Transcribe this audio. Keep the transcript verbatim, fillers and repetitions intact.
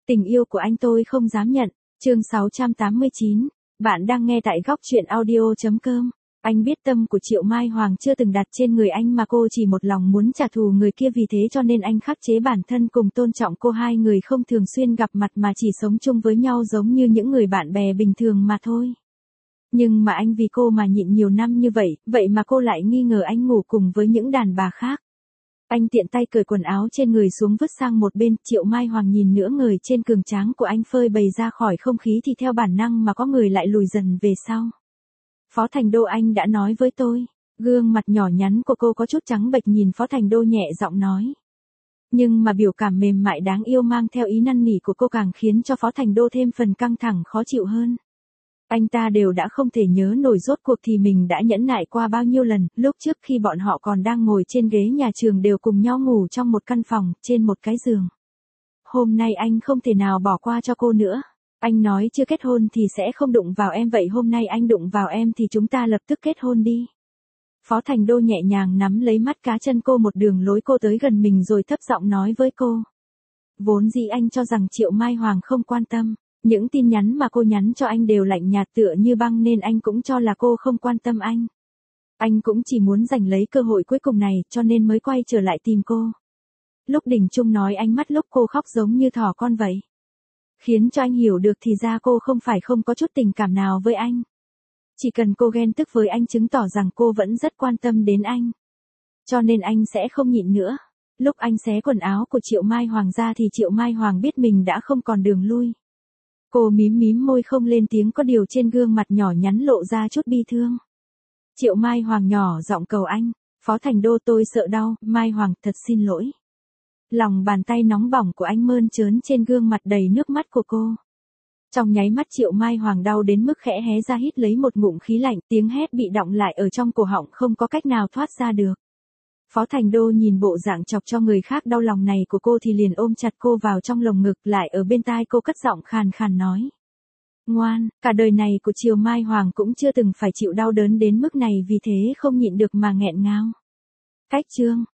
Tình yêu của anh tôi không dám nhận. Chương sáu trăm tám mươi chín. Bạn đang nghe tại góc truyện audio chấm com. Anh biết tâm của Triệu Mai Hoàng chưa từng đặt trên người anh mà cô chỉ một lòng muốn trả thù người kia, vì thế cho nên anh khắc chế bản thân cùng tôn trọng cô. Hai người không thường xuyên gặp mặt mà chỉ sống chung với nhau giống như những người bạn bè bình thường mà thôi. Nhưng mà anh vì cô mà nhịn nhiều năm như vậy, vậy mà cô lại nghi ngờ anh ngủ cùng với những đàn bà khác. Anh tiện tay cởi quần áo trên người xuống vứt sang một bên. Triệu Mai Hoàng nhìn nửa người trên cường tráng của anh phơi bày ra khỏi không khí thì theo bản năng mà có người lại lùi dần về sau. Phó Thành Đô, anh đã nói với tôi. Gương mặt nhỏ nhắn của cô có chút trắng bệch nhìn Phó Thành Đô nhẹ giọng nói. Nhưng mà biểu cảm mềm mại đáng yêu mang theo ý năn nỉ của cô càng khiến cho Phó Thành Đô thêm phần căng thẳng khó chịu hơn. Anh ta đều đã không thể nhớ nổi rốt cuộc thì mình đã nhẫn nại qua bao nhiêu lần. Lúc trước khi bọn họ còn đang ngồi trên ghế nhà trường đều cùng nhau ngủ trong một căn phòng, trên một cái giường. Hôm nay anh không thể nào bỏ qua cho cô nữa. Anh nói chưa kết hôn thì sẽ không đụng vào em, vậy hôm nay anh đụng vào em thì chúng ta lập tức kết hôn đi. Phó Thành Đô nhẹ nhàng nắm lấy mắt cá chân cô một đường lối cô tới gần mình rồi thấp giọng nói với cô. Vốn dĩ anh cho rằng Triệu Mai Hoàng không quan tâm. Những tin nhắn mà cô nhắn cho anh đều lạnh nhạt tựa như băng nên anh cũng cho là cô không quan tâm anh. Anh cũng chỉ muốn giành lấy cơ hội cuối cùng này cho nên mới quay trở lại tìm cô. Lúc Đình Trung nói ánh mắt lúc cô khóc giống như thỏ con vậy. Khiến cho anh hiểu được thì ra cô không phải không có chút tình cảm nào với anh. Chỉ cần cô ghen tức với anh chứng tỏ rằng cô vẫn rất quan tâm đến anh. Cho nên anh sẽ không nhịn nữa. Lúc anh xé quần áo của Triệu Mai Hoàng ra thì Triệu Mai Hoàng biết mình đã không còn đường lui. Cô mím mím môi không lên tiếng, có điều trên gương mặt nhỏ nhắn lộ ra chút bi thương. Triệu Mai Hoàng nhỏ giọng cầu anh. Phó Thành Đô, tôi sợ đau. Mai Hoàng, thật xin lỗi. Lòng bàn tay nóng bỏng của anh mơn trớn trên gương mặt đầy nước mắt của cô. Trong nháy mắt Triệu Mai Hoàng đau đến mức khẽ hé ra hít lấy một ngụm khí lạnh, tiếng hét bị đọng lại ở trong cổ họng không có cách nào thoát ra được. Phó Thành Đô nhìn bộ dạng chọc cho người khác đau lòng này của cô thì liền ôm chặt cô vào trong lồng ngực, lại ở bên tai cô cất giọng khàn khàn nói. Ngoan, cả đời này của Triệu Mai Hoàng cũng chưa từng phải chịu đau đớn đến mức này, vì thế không nhịn được mà nghẹn ngào. Cách chương.